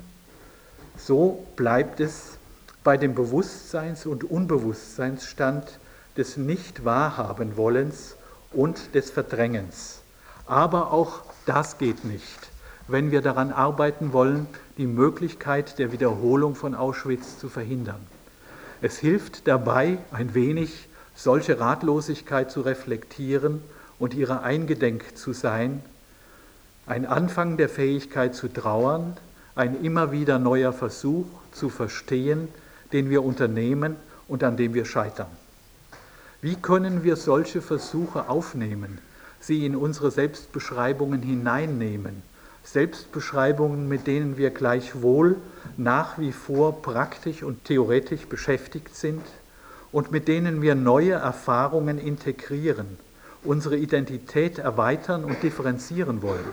So bleibt es bei dem Bewusstseins- und Unbewusstseinsstand des Nicht-Wahrhaben-Wollens und des Verdrängens. Aber auch das geht nicht, wenn wir daran arbeiten wollen, die Möglichkeit der Wiederholung von Auschwitz zu verhindern. Es hilft dabei, ein wenig solche Ratlosigkeit zu reflektieren und ihrer eingedenk zu sein, ein Anfang der Fähigkeit zu trauern, ein immer wieder neuer Versuch zu verstehen, den wir unternehmen und an dem wir scheitern. Wie können wir solche Versuche aufnehmen, sie in unsere Selbstbeschreibungen hineinnehmen, Selbstbeschreibungen, mit denen wir gleichwohl nach wie vor praktisch und theoretisch beschäftigt sind und mit denen wir neue Erfahrungen integrieren, unsere Identität erweitern und differenzieren wollen?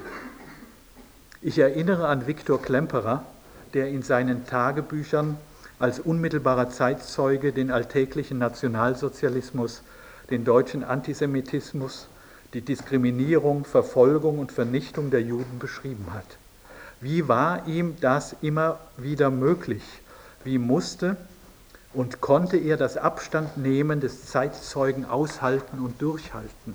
Ich erinnere an Viktor Klemperer, der in seinen Tagebüchern als unmittelbarer Zeitzeuge den alltäglichen Nationalsozialismus, den deutschen Antisemitismus, die Diskriminierung, Verfolgung und Vernichtung der Juden beschrieben hat. Wie war ihm das immer wieder möglich? Wie musste und konnte er das Abstandnehmen des Zeitzeugen aushalten und durchhalten?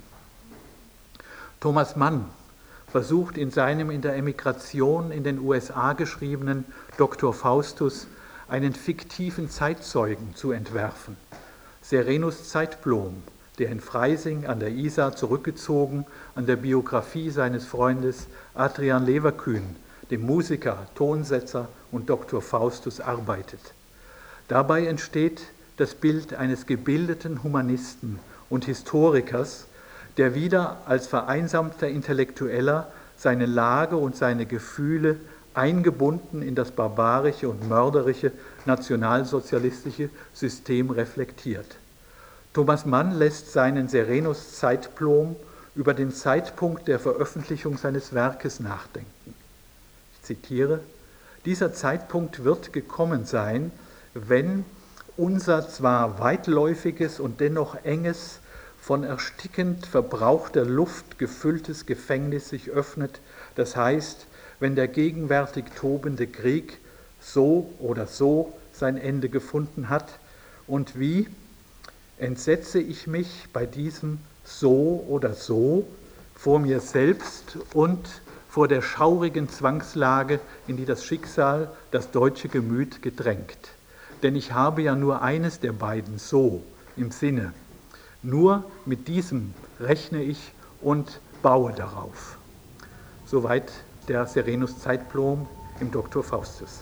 Thomas Mann versucht in seinem in der Emigration in den USA geschriebenen Dr. Faustus einen fiktiven Zeitzeugen zu entwerfen. Serenus Zeitblom, der in Freising an der Isar zurückgezogen an der Biografie seines Freundes Adrian Leverkühn, dem Musiker, Tonsetzer und Dr. Faustus, arbeitet. Dabei entsteht das Bild eines gebildeten Humanisten und Historikers, der wieder als vereinsamter Intellektueller seine Lage und seine Gefühle eingebunden in das barbarische und mörderische nationalsozialistische System reflektiert. Thomas Mann lässt seinen Serenus-Zeitplan über den Zeitpunkt der Veröffentlichung seines Werkes nachdenken. Ich zitiere: Dieser Zeitpunkt wird gekommen sein, wenn unser zwar weitläufiges und dennoch enges, von erstickend verbrauchter Luft gefülltes Gefängnis sich öffnet, das heißt, wenn der gegenwärtig tobende Krieg so oder so sein Ende gefunden hat, und wie entsetze ich mich bei diesem so oder so vor mir selbst und vor der schaurigen Zwangslage, in die das Schicksal das deutsche Gemüt gedrängt. Denn ich habe ja nur eines der beiden so im Sinne. Nur mit diesem rechne ich und baue darauf. Soweit der Serenus-Zeitplan im Dr. Faustus.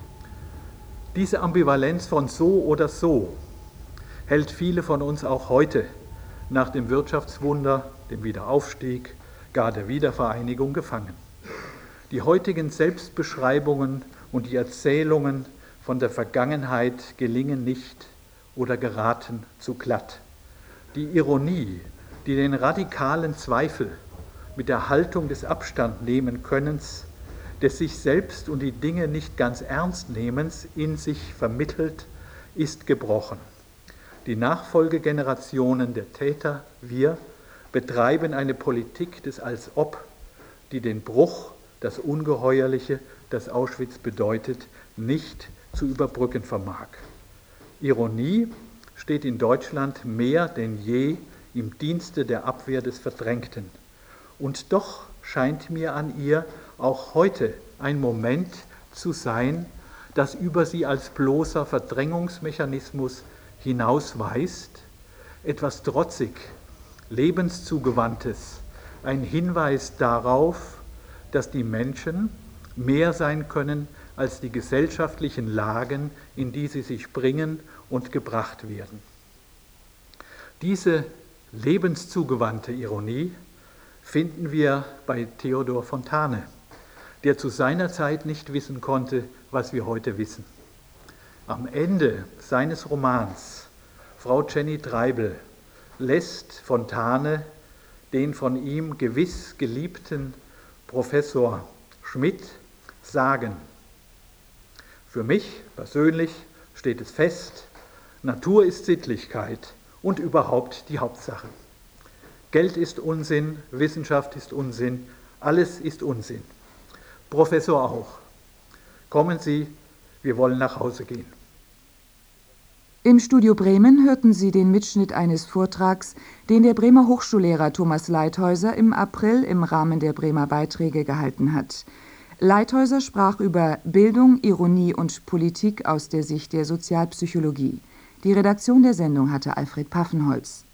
Diese Ambivalenz von so oder so hält viele von uns auch heute nach dem Wirtschaftswunder, dem Wiederaufstieg, gar der Wiedervereinigung gefangen. Die heutigen Selbstbeschreibungen und die Erzählungen von der Vergangenheit gelingen nicht oder geraten zu glatt. Die Ironie, die den radikalen Zweifel mit der Haltung des Abstandnehmenkönnens, des sich selbst und die Dinge nicht ganz ernst nehmens in sich vermittelt, ist gebrochen. Die Nachfolgegenerationen der Täter, wir, betreiben eine Politik des Als-Ob, die den Bruch, das Ungeheuerliche, das Auschwitz bedeutet, nicht zu überbrücken vermag. Ironie steht in Deutschland mehr denn je im Dienste der Abwehr des Verdrängten. Und doch scheint mir an ihr auch heute ein Moment zu sein, das über sie als bloßer Verdrängungsmechanismus hinausweist, etwas trotzig, lebenszugewandtes, ein Hinweis darauf, dass die Menschen mehr sein können als die gesellschaftlichen Lagen, in die sie sich bringen und gebracht werden. Diese lebenszugewandte Ironie finden wir bei Theodor Fontane, der zu seiner Zeit nicht wissen konnte, was wir heute wissen. Am Ende seines Romans Frau Jenny Treibel lässt Fontane den von ihm gewiss geliebten Professor Schmidt sagen: Für mich persönlich steht es fest, Natur ist Sittlichkeit und überhaupt die Hauptsache. Geld ist Unsinn, Wissenschaft ist Unsinn, alles ist Unsinn. Professor auch. Kommen Sie, wir wollen nach Hause gehen. Im Studio Bremen hörten Sie den Mitschnitt eines Vortrags, den der Bremer Hochschullehrer Thomas Leithäuser im April im Rahmen der Bremer Beiträge gehalten hat. Leithäuser sprach über Bildung, Ironie und Politik aus der Sicht der Sozialpsychologie. Die Redaktion der Sendung hatte Alfred Paffenholz.